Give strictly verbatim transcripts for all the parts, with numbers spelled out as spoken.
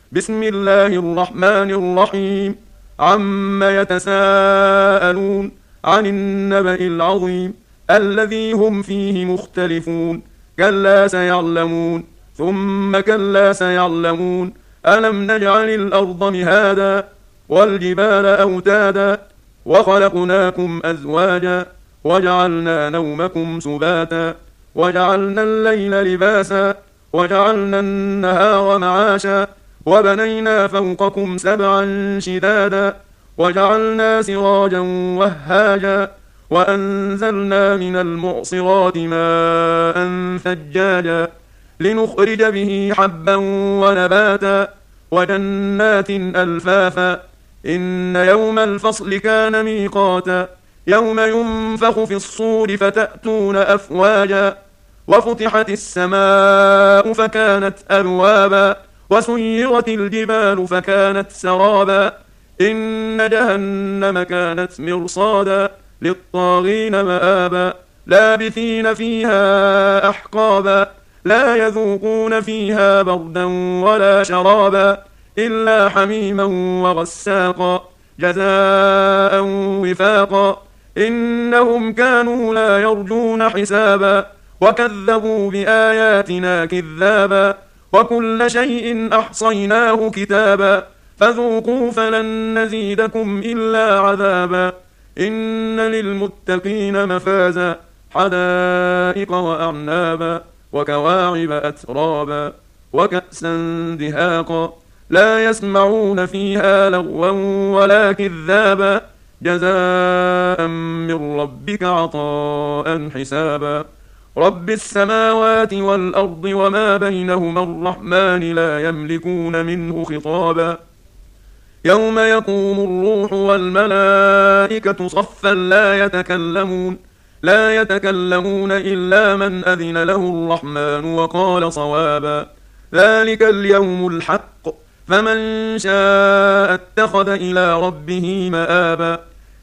بسم الله الرحمن الرحيم. عم يتساءلون عن النبأ العظيم الذي هم فيه مختلفون. كلا سيعلمون ثم كلا سيعلمون ألم نجعل الأرض مهادا والجبال أوتادا وخلقناكم أزواجا وجعلنا نومكم سباتا وجعلنا الليل لباسا وجعلنا النهار معاشا وبنينا فوقكم سبعا شدادا وجعلنا سراجا وهاجا وأنزلنا من المعصرات ماء ثجاجا لنخرج به حبا ونباتا وجنات ألفافا إن يوم الفصل كان ميقاتا يوم ينفخ في الصور فتأتون أفواجا وفتحت السماء فكانت أبوابا وسيرت الجبال فكانت سرابا إن جهنم كانت مرصادا للطاغين مآبا لابثين فيها أحقابا لا يذوقون فيها بردا ولا شرابا إلا حميما وغساقا جزاء وفاقا إنهم كانوا لا يرجون حسابا وكذبوا بآياتنا كذابا وكل شيء أحصيناه كتابا فذوقوا فلن نزيدكم إلا عذابا إن للمتقين مفازا حدائق وأعنابا وكواعب أترابا وكأسا دهاقا لا يسمعون فيها لغوا ولا كذابا جزاء من ربك عطاء حسابا رب السماوات والأرض وما بينهما الرحمن لا يملكون منه خطابا يوم يقوم الروح والملائكة صفا لا يتكلمون لا يتكلمون إلا من أذن له الرحمن وقال صوابا ذلك اليوم الحق فمن شاء اتخذ إلى ربه مآبا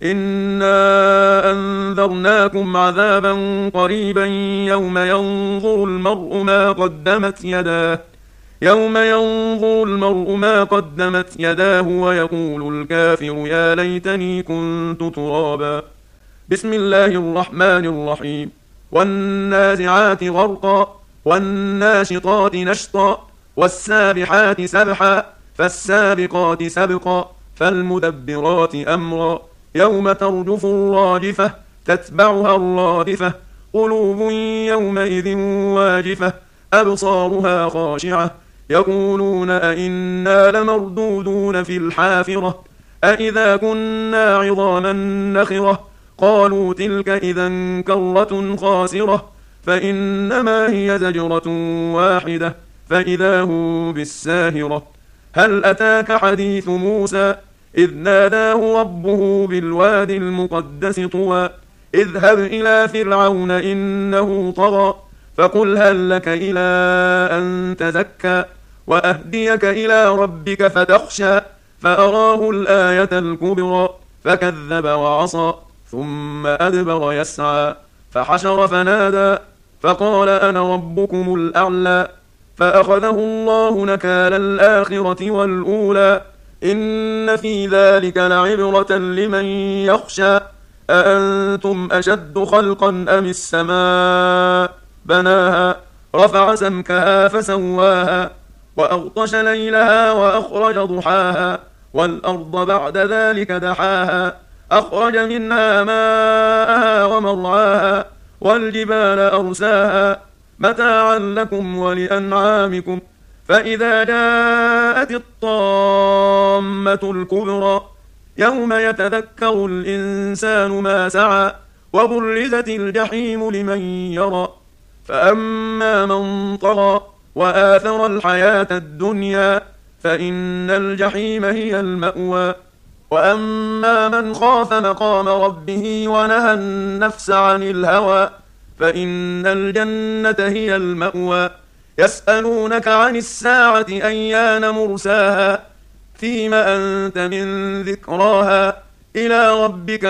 إنا أنذرناكم عذابا قريبا يوم ينظر المرء ما قدمت يداه يوم ينظر المرء ما قدمت يداه ويقول الكافر يا ليتني كنت ترابا بسم الله الرحمن الرحيم والنازعات غرقا والناشطات نشطا والسابحات سبحا فالسابقات سبقا فالمدبرات أمرا يوم ترجف الراجفة تتبعها الرادفة قلوب يومئذ واجفة أبصارها خاشعة يقولون أئنا لمردودون في الحافرة أئذا كنا عظاما نخرة قالوا تلك إذا كرة خاسرة فإنما هي زجرة واحدة فإذا هم بالساهرة هل أتاك حديث موسى إذ ناداه ربه بالواد المقدس طوى اذهب إلى فرعون إنه طغى فقل هل لك إلى أن تزكى وأهديك إلى ربك فتخشى فأراه الآية الكبرى فكذب وعصى ثم أدبر يسعى فحشر فنادى فقال أنا ربكم الأعلى فأخذه الله نكال الآخرة والأولى إن في ذلك لعبرة لمن يخشى أأنتم أشد خلقا أم السماء بناها رفع سمكها فسواها وأغطش ليلها وأخرج ضحاها والأرض بعد ذلك دحاها أخرج منها ماءها ومرعاها والجبال أرساها متاعا لكم ولأنعامكم فإذا جاءت الطامة الكبرى يوم يتذكر الإنسان ما سعى وبرزت الجحيم لمن يرى فأما من طغى وآثر الحياة الدنيا فإن الجحيم هي المأوى وأما من خاف مقام ربه ونهى النفس عن الهوى فإن الجنة هي المأوى يسألونك عن الساعة أيان مرساها فيم أنت من ذكراها إلى ربك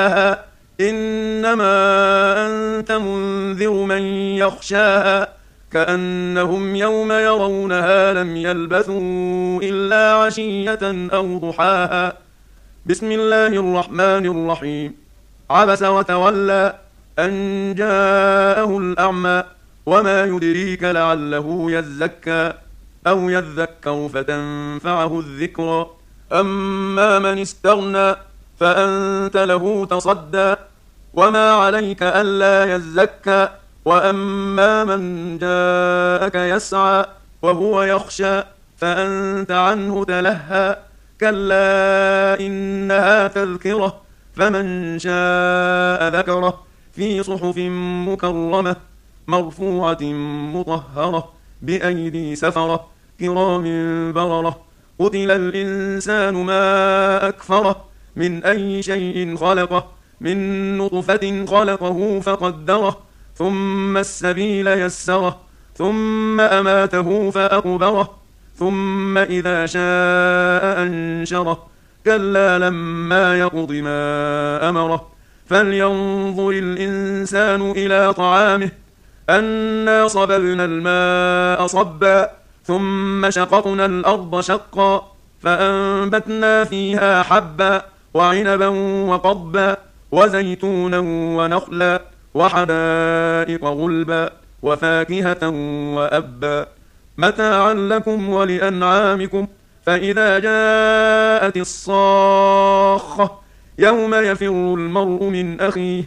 منتهاها إنما أنت منذر من يخشاها كأنهم يوم يرونها لم يلبثوا إلا عشية أو ضحاها. بسم الله الرحمن الرحيم. عبس وتولى أن جاءه الأعمى وما يدريك لعله يزكى أو يذكر فتنفعه الذكرى. أما من استغنى فأنت له تصدى وما عليك ألا يزكى. وأما من جاءك يسعى وهو يخشى فأنت عنه تلهى. كلا إنها تذكرة فمن شاء ذكره في صحف مكرمة مرفوعة مطهرة بأيدي سفرة كرام بررة. قتل الإنسان ما أكفره من أي شيء خلقه من نطفة خلقه فقدره ثم السبيل يسره ثم أماته فأقبره ثم إذا شاء أنشره. كلا لما يقض ما أمره. فلينظر الإنسان إلى طعامه أنا صببنا الماء صبا ثم شققنا الأرض شقا فأنبتنا فيها حبا وعنبا وقضبا وزيتونا ونخلا وحدائق غلبا وفاكهة وأبا متاعا لكم ولأنعامكم. فإذا جاءت الصاخة يوم يفر المرء من أخيه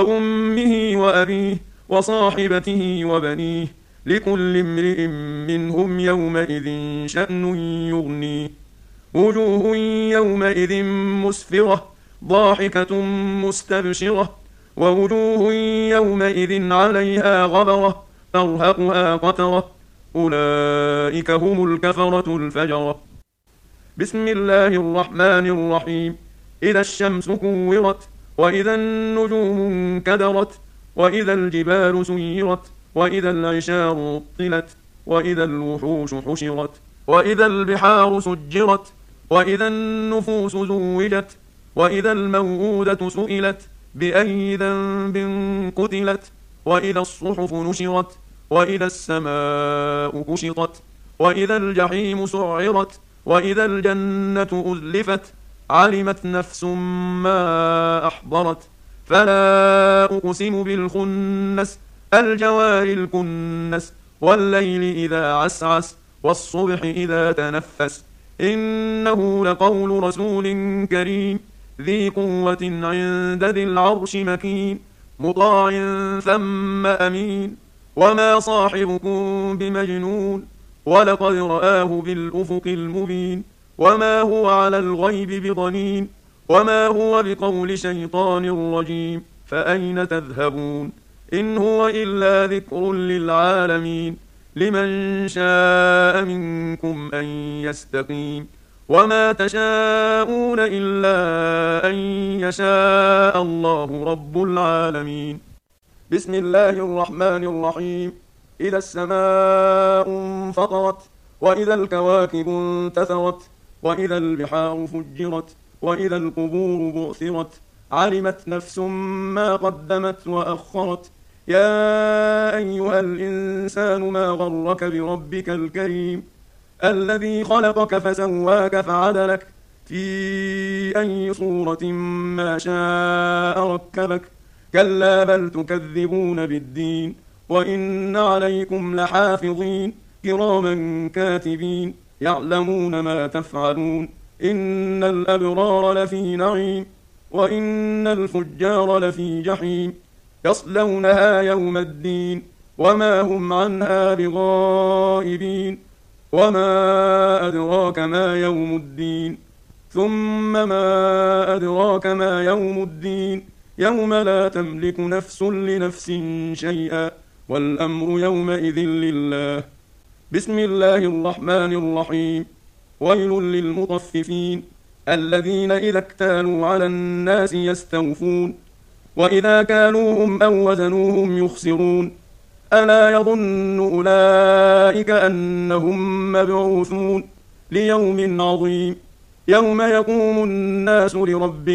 وأمه وأبيه وصاحبته وبنيه لكل امرئ منهم يومئذ شأن يغنيه. وجوه يومئذ مسفرة ضاحكة مستبشرة ووجوه يومئذ عليها غبرة ترهقها قترة أولئك هم الكفرة الفجرة. بسم الله الرحمن الرحيم. إذا الشمس كورت وإذا النجوم انكدرت وإذا الجبال سيرت وإذا العشار طلت وإذا الوحوش حشرت وإذا البحار سجرت وإذا النفوس زوجت وإذا الموءودة سئلت بأي ذنب قتلت وإذا الصحف نشرت وإذا السماء كشطت وإذا الجحيم سعرت وإذا الجنة أزلفت علمت نفس ما أحضرت. فلا أقسم بالخنس الجوار الكنس والليل إذا عسعس والصبح إذا تنفس إنه لقول رسول كريم ذي قوة عند ذي العرش مكين مطاع ثم أمين. وما صاحبكم بمجنون ولقد رآه بالأفق المبين. وما هو على الغيب بضنين وما هو بقول شيطان رجيم. فأين تذهبون إن هو إلا ذكر للعالمين لمن شاء منكم أن يستقيم. وما تشاءون إلا أن يشاء الله رب العالمين. بسم الله الرحمن الرحيم. إذا السماء انفطرت وإذا الكواكب انتثرت وإذا البحار فجرت وإذا القبور بعثرت علمت نفس ما قدمت وأخرت. يا أيها الإنسان ما غرك بربك الكريم الذي خلقك فسواك فعدلك في أي صورة ما شاء ركبك. كلا بل تكذبون بالدين وإن عليكم لحافظين كراما كاتبين يعلمون ما تفعلون. إن الأبرار لفي نعيم وإن الفجار لفي جحيم يصلونها يوم الدين وما هم عنها بغائبين. وما أدراك ما يوم الدين ثم ما أدراك ما يوم الدين يوم لا تملك نفس لنفس شيئا والأمر يومئذ لله. بسم الله الرحمن الرحيم. ويل للمطففين الذين إذا اكتالوا على الناس يستوفون وإذا كالوهم أو وزنوهم يخسرون. ألا يظن أولئك أنهم مبعوثون ليوم عظيم يوم يقوم الناس لرب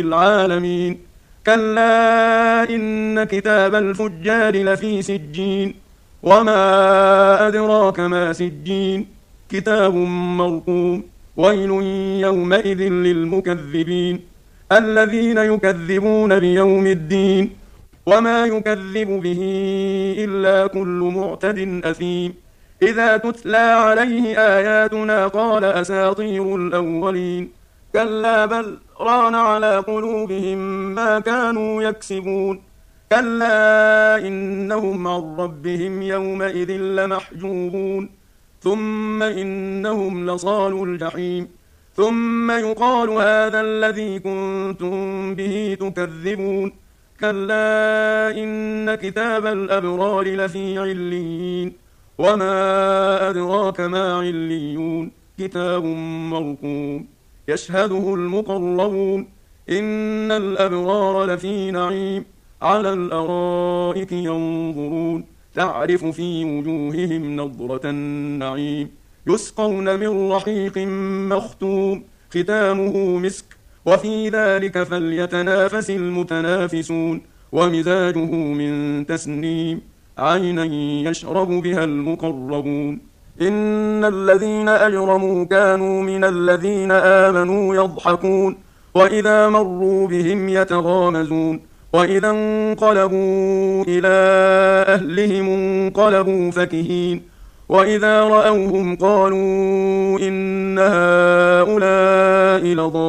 العالمين. كلا إن كتاب الفجار لفي سجين وما أدراك ما سجين كتاب مرقوم ويل يومئذ للمكذبين الذين يكذبون بيوم الدين وما يكذب به إلا كل معتد أثيم إذا تتلى عليه آياتنا قال أساطير الأولين كلا بل ران على قلوبهم ما كانوا يكسبون كلا إنهم عن ربهم يومئذ لمحجوبون ثم إنهم لصالوا الجحيم ثم يقال هذا الذي كنتم به تكذبون كلا إن كتاب الأبرار لفي عليين وما أدراك ما عليون كتاب مرقوم يشهده المقربون إن الأبرار لفي نعيم على الأرائك ينظرون تعرف في وجوههم نضرة النعيم يسقون من رحيق مختوم ختامه مسك وفي ذلك فليتنافس المتنافسون ومزاجه من تسنيم عينا يشرب بها المقربون إن الذين أجرموا كانوا من الذين آمنوا يضحكون وإذا مروا بهم يتغامزون وإذا انقلبوا إلى أهلهم انقلبوا فكهين وإذا رأوهم قالوا إن هؤلاء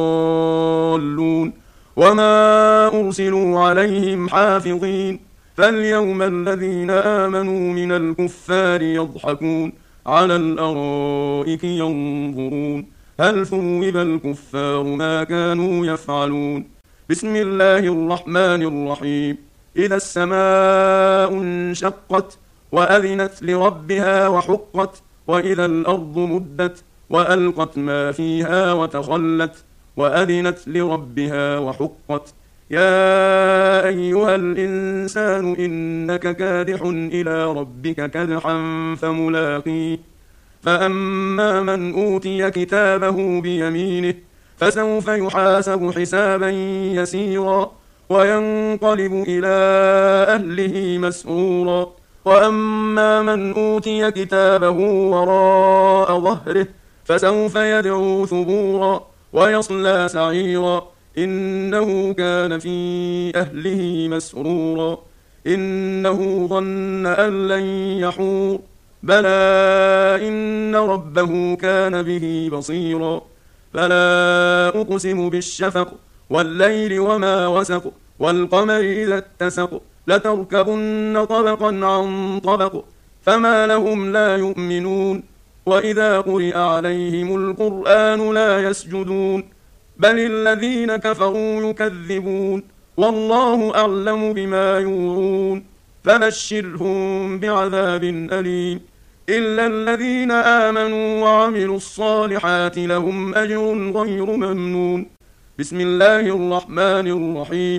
لضالون وما أرسلوا عليهم حافظين فاليوم الذين آمنوا من الكفار يضحكون على الأرائك ينظرون هل ثوب الكفار ما كانوا يفعلون بسم الله الرحمن الرحيم إذا السماء انشقت وأذنت لربها وحقت وإذا الأرض مدت وألقت ما فيها وتخلت وأذنت لربها وحقت يا أيها الإنسان إنك كادح إلى ربك كدحا فملاقيه فأما من أوتي كتابه بيمينه فسوف يحاسب حسابا يسيرا وينقلب إلى أهله مسرورا وأما من أوتي كتابه وراء ظهره فسوف يدعو ثبورا ويصلى سعيرا إنه كان في أهله مسرورا إنه ظن أن لن يحور بلى إن ربه كان به بصيرا فلا أقسم بالشفق والليل وما وسق والقمر إذا اتسق لتركبن طبقا عن طبق فما لهم لا يؤمنون وإذا قرئ عليهم القرآن لا يسجدون بل الذين كفروا يكذبون والله أعلم بما يوعون فبشرهم بعذاب أليم إلا الذين آمنوا وعملوا الصالحات لهم أجر غير ممنون بسم الله الرحمن الرحيم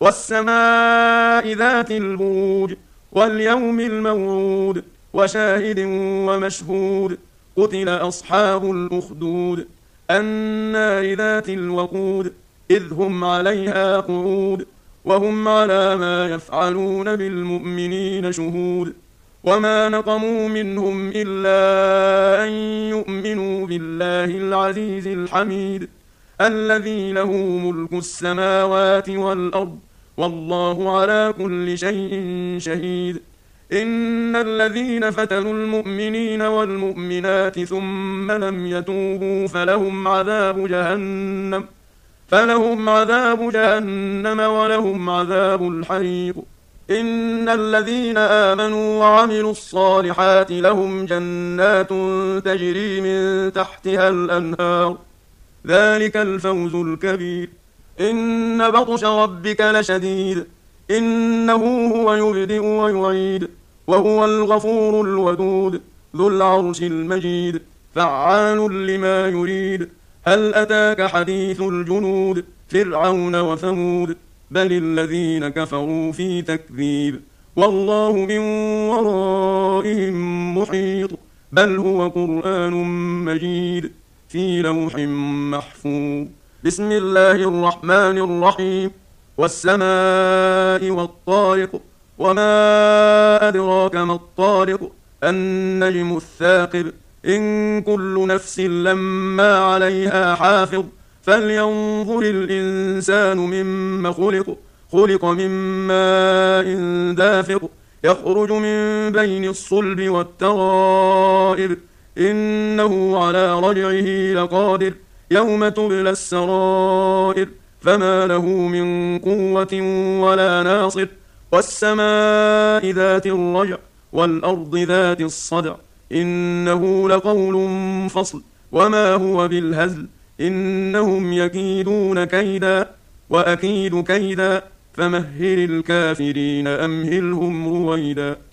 والسماء ذات البروج واليوم الموعود وشاهد ومشهود قتل أصحاب الأخدود النار ذات الوقود إذ هم عليها قعود وهم على ما يفعلون بالمؤمنين شهود وما نقموا منهم إلا أن يؤمنوا بالله العزيز الحميد الذي له ملك السماوات والأرض والله على كل شيء شهيد إن الذين فتنوا المؤمنين والمؤمنات ثم لم يتوبوا فلهم عذاب جهنم فلهم عذاب جهنم ولهم عذاب الحريق إن الذين آمنوا وعملوا الصالحات لهم جنات تجري من تحتها الأنهار ذلك الفوز الكبير إن بطش ربك لشديد إنه هو يبدئ ويعيد وهو الغفور الودود ذو العرش المجيد فعال لما يريد هل أتاك حديث الجنود فرعون وثمود بل الذين كفروا في تكذيب والله من ورائهم محيط بل هو قرآن مجيد في لوح محفوظ بسم الله الرحمن الرحيم والسماء والطارق وما أدراك ما الطارق النجم الثاقب إن كل نفس لما عليها حافظ فلينظر الإنسان مما خلق خلق من ماء دافق يخرج من بين الصلب والترائب إنه على رجعه لقادر يوم تبلى السرائر فما له من قوة ولا ناصر والسماء ذات الرجع والأرض ذات الصدع إنه لقول فصل وما هو بالهزل إنهم يكيدون كيدا وأكيد كيدا فمهل الكافرين أمهلهم رويدا.